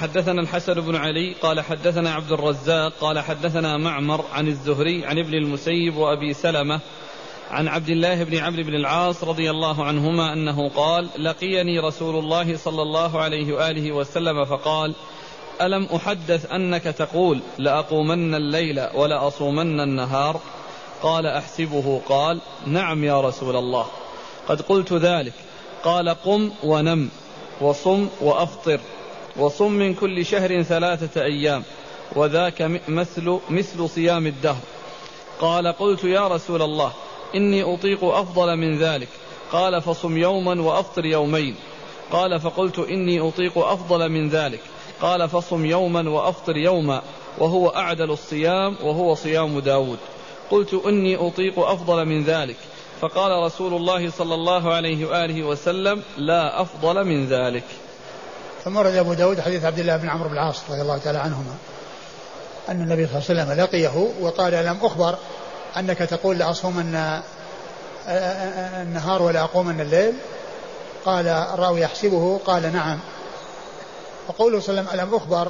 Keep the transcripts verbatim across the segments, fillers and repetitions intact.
حدثنا الحسن بن علي قال حدثنا عبد الرزاق قال حدثنا معمر عن الزهري عن ابن المسيب وأبي سلمة عن عبد الله بن عمرو بن العاص رضي الله عنهما أنه قال لقيني رسول الله صلى الله عليه وآله وسلم فقال ألم أحدث أنك تقول لأقومن الليل ولأصومن النهار؟ قال أحسبه. قال نعم يا رسول الله قد قلت ذلك. قال قم ونم وصم وأفطر وصم من كل شهر ثلاثة أيام وذاك مثل, مثل صيام الدهر. قال قلت يا رسول الله إني أطيق أفضل من ذلك. قال فصم يوما وأفطر يومين. قال فقلت إني أطيق أفضل من ذلك. قال فصم يوما وأفطر يوما وهو أعدل الصيام وهو صيام داود. قلت إني أطيق أفضل من ذلك. فقال رسول الله صلى الله عليه وآله وسلم لا أفضل من ذلك. ثم ورد أبو داود حديث عبد الله بن عمرو بن العاص رضي الله تعالى عنهما أن النبي صلى الله عليه وسلم لقيه وقال لم أخبر أنك تقول لأصومن النهار ولا أقومن الليل؟ قال الراوي يحسبه قال نعم. فقوله صلى الله عليه وسلم ألم أخبر،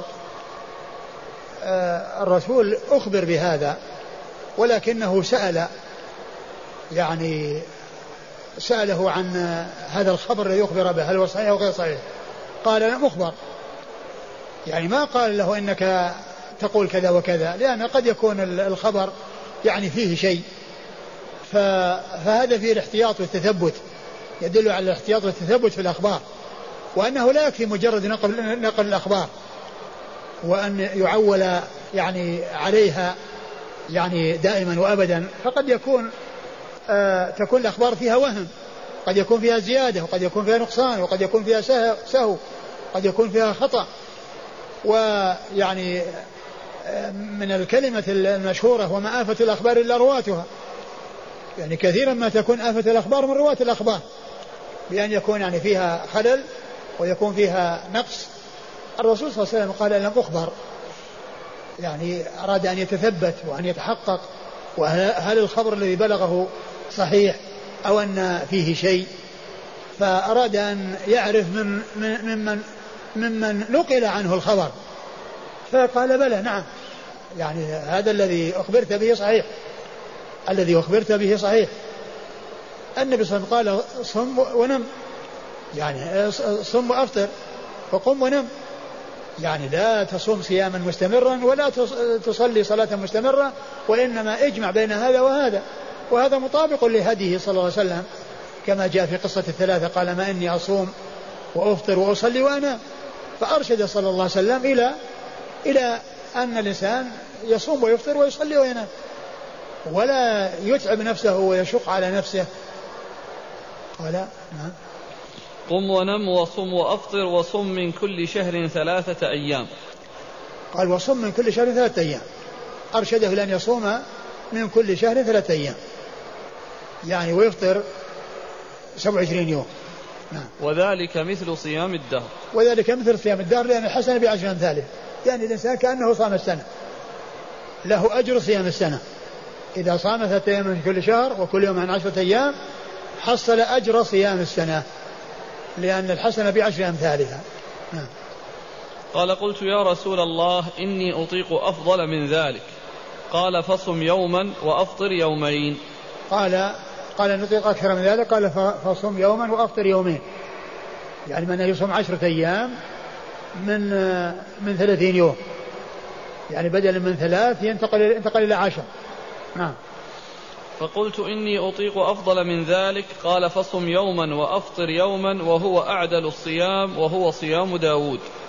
الرسول أخبر بهذا ولكنه سأل يعني سأله عن هذا الخبر الذي يخبر به هل هو صحيح أو غير صحيح؟ قال لم أخبر، يعني ما قال له إنك تقول كذا وكذا، لأن قد يكون الخبر يعني فيه شيء، فهذا فيه الاحتياط والتثبت، يدل على الاحتياط والتثبت في الأخبار، وأنه لا يكفي مجرد نقل, نقل الأخبار وأن يعول يعني عليها يعني دائما وأبدا، فقد يكون آه تكون الأخبار فيها وهم، قد يكون فيها زيادة وقد يكون فيها نقصان وقد يكون فيها سهو قد يكون فيها خطأ. ويعني من الكلمة المشهورة وما آفة الأخبار إلا رواتها، يعني كثيرا ما تكون آفة الأخبار من رواة الأخبار، بأن يكون يعني فيها خلل ويكون فيها نقص. الرسول صلى الله عليه وسلم قال لم أخبر، يعني أراد أن يتثبت وأن يتحقق وهل الخبر الذي بلغه صحيح أو أن فيه شيء، فأراد أن يعرف من ممن ممن نقل عنه الخبر، فقال بلى نعم، يعني هذا الذي أخبرت به صحيح، الذي أخبرت به صحيح. النبي صلى الله عليه وسلم قال صم ونم، يعني صم وأفطر وقم ونم، يعني لا تصوم صياما مستمرا ولا تصلي صلاة مستمرة، وإنما اجمع بين هذا وهذا، وهذا مطابق لهديه صلى الله عليه وسلم كما جاء في قصة الثلاثة، قال ما إني أصوم وأفطر وأصلي وأنام، فأرشد صلى الله عليه وسلم إلى إلى أن الإنسان يصوم ويفطر ويصلي وينام، ولا يتعب نفسه ويشق على نفسه. قال نعم قم ونم وصم وأفطر وصم من كل شهر ثلاثة أيام. قال وصم من كل شهر ثلاثة أيام، أرشده لأن يصوم من كل شهر ثلاثة أيام، يعني ويفطر سبع وعشرين يوم. نعم. وذلك مثل صيام الدهر، وذلك مثل صيام الدهر، لأن الحسنة بعشر أمثاله، يعني الإنسان كأنه صام السنة، له أجر صيام السنة، إذا صام ثلاثة أيام من كل شهر وكل يوم عن عشرة أيام حصل أجر صيام السنة، لأن الحسنة بعشر أمثالها. نعم. قال قلت يا رسول الله إني أطيق أفضل من ذلك. قال فصم يوما وأفطر يومين. قال قال نطيق أكثر من ذلك. قال فصم يوما وأفطر يومين، يعني من يصوم عشرة أيام من من ثلاثين يوم، يعني بدلا من ثلاث ينتقل ينتقل إلى عشر. نعم. فقلت إني أطيق أفضل من ذلك. قال فصم يوما وأفطر يوما وهو أعدل الصيام وهو صيام داود.